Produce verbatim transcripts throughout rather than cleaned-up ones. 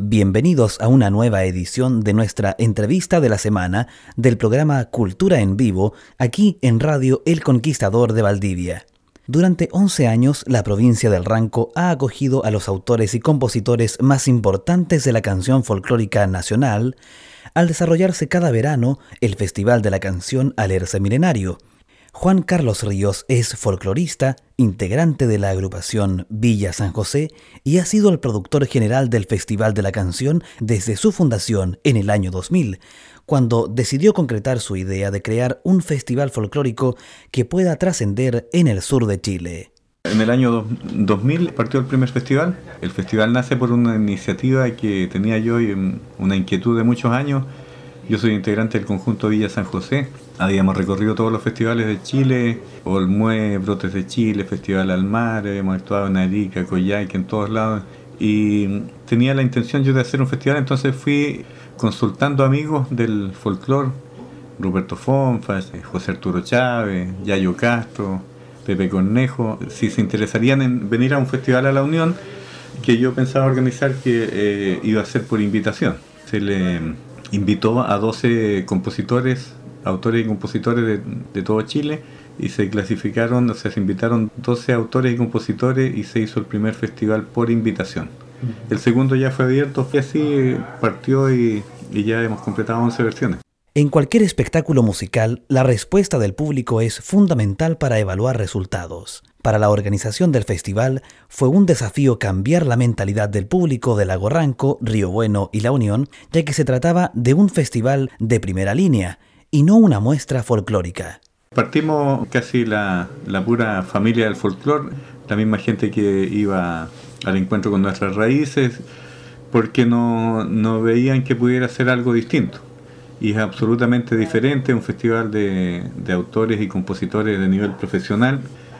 Bienvenidos a una nueva edición de nuestra entrevista de la semana del programa Cultura en Vivo, aquí en Radio El Conquistador de Valdivia. Durante once años, la provincia del Ranco ha acogido a los autores y compositores más importantes de la canción folclórica nacional, al desarrollarse cada verano el Festival de la Canción Alerce Milenario. Juan Carlos Ríos es folclorista, integrante de la agrupación Villa San José y ha sido el productor general del Festival de la Canción desde su fundación en el año dos mil, cuando decidió concretar su idea de crear un festival folclórico que pueda trascender en el sur de Chile. En el año dos mil partió el primer festival. El festival nace por una iniciativa que tenía yo y una inquietud de muchos años. Yo soy integrante del conjunto Villa San José. Habíamos recorrido todos los festivales de Chile, Olmué, Brotes de Chile, Festival al Mar, hemos actuado en Arica, Coyhaique, en todos lados. Y tenía la intención yo de hacer un festival, entonces fui consultando amigos del folclore, Ruperto Fonfas, José Arturo Chávez, Yayo Castro, Pepe Cornejo, si se interesarían en venir a un festival a la Unión, que yo pensaba organizar, que eh, iba a ser por invitación. Se le invitó a doce compositores, autores y compositores de, de todo Chile, y se clasificaron, o sea, se invitaron doce autores y compositores y se hizo el primer festival por invitación. El segundo ya fue abierto, y así partió y, y ya hemos completado once versiones. En cualquier espectáculo musical, la respuesta del público es fundamental para evaluar resultados. Para la organización del festival, fue un desafío cambiar la mentalidad del público de Lago Ranco, Río Bueno y La Unión, ya que se trataba de un festival de primera línea y no una muestra folclórica. Partimos casi la, la pura familia del folclore, la misma gente que iba al encuentro con nuestras raíces, porque no, no veían que pudiera ser algo distinto. Y es absolutamente diferente, un festival de, de autores y compositores de nivel profesional.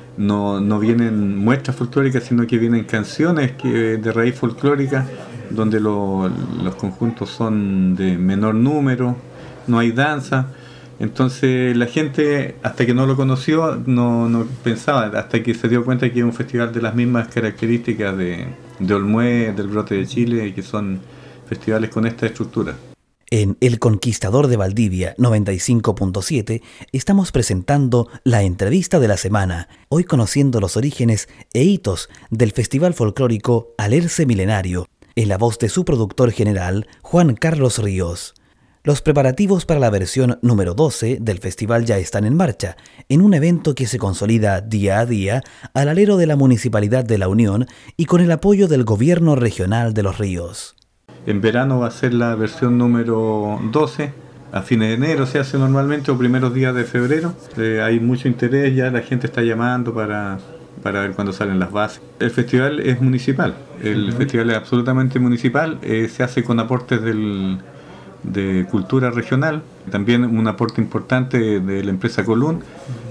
No, no vienen muestras folclóricas, sino que vienen canciones que, de raíz folclórica, donde lo, los conjuntos son de menor número, no hay danza. Entonces la gente, hasta que no lo conoció, no, no pensaba, hasta que se dio cuenta que es un festival de las mismas características de, de Olmué, del Brote de Chile, que son festivales con esta estructura. En El Conquistador de Valdivia noventa y cinco punto siete estamos presentando la entrevista de la semana, hoy conociendo los orígenes e hitos del Festival Folclórico Alerce Milenario, en la voz de su productor general, Juan Carlos Ríos. Los preparativos para la versión número doce del festival ya están en marcha, en un evento que se consolida día a día al alero de la Municipalidad de La Unión y con el apoyo del Gobierno Regional de Los Ríos. En verano va a ser la versión número doce, a fines de enero se hace normalmente, o primeros días de febrero. Eh, hay mucho interés, ya la gente está llamando para, para ver cuándo salen las bases. El festival es municipal, el uh-huh. festival es absolutamente municipal, eh, se hace con aportes del... de cultura regional, también un aporte importante de, de la empresa Colún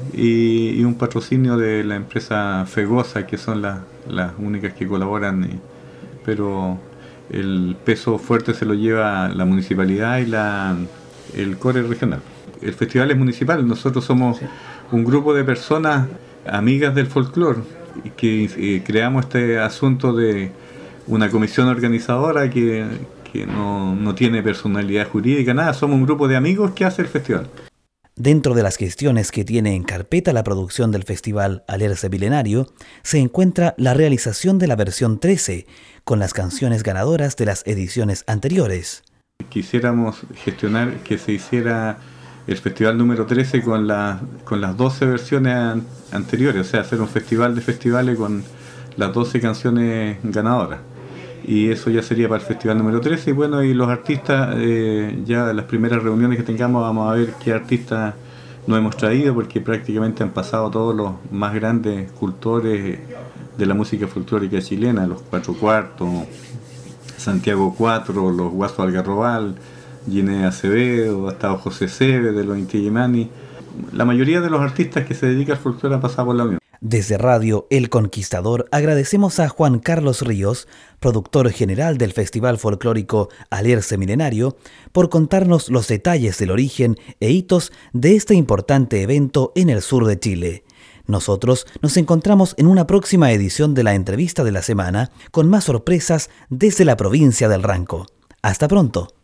y, y un patrocinio de la empresa Fegosa, que son la, las únicas que colaboran, y, pero el peso fuerte se lo lleva la municipalidad y la, el core regional. El festival es municipal, nosotros somos un grupo de personas amigas del folclore que eh, creamos este asunto de una comisión organizadora que que no, no tiene personalidad jurídica, nada, somos un grupo de amigos que hace el festival. Dentro de las gestiones que tiene en carpeta la producción del Festival Alerce Milenario, se encuentra la realización de la versión trece, con las canciones ganadoras de las ediciones anteriores. Quisiéramos gestionar que se hiciera el festival número trece con, la, con las doce versiones an, anteriores, o sea, hacer un festival de festivales con las doce canciones ganadoras. Y eso ya sería para el festival número trece. Y bueno, y los artistas, eh, ya las primeras reuniones que tengamos, vamos a ver qué artistas nos hemos traído, porque prácticamente han pasado todos los más grandes cultores de la música folclórica chilena, los Cuatro Cuartos, Santiago Cuatro, los Guaso Algarrobal, Ginés Acevedo, ha estado José Seve de los Inti Illimani. La mayoría de los artistas que se dedican al folclore han pasado por la Unión. Desde Radio El Conquistador agradecemos a Juan Carlos Ríos, productor general del Festival Folclórico Alerce Milenario, por contarnos los detalles del origen e hitos de este importante evento en el sur de Chile. Nosotros nos encontramos en una próxima edición de la entrevista de la semana con más sorpresas desde la provincia del Ranco. Hasta pronto.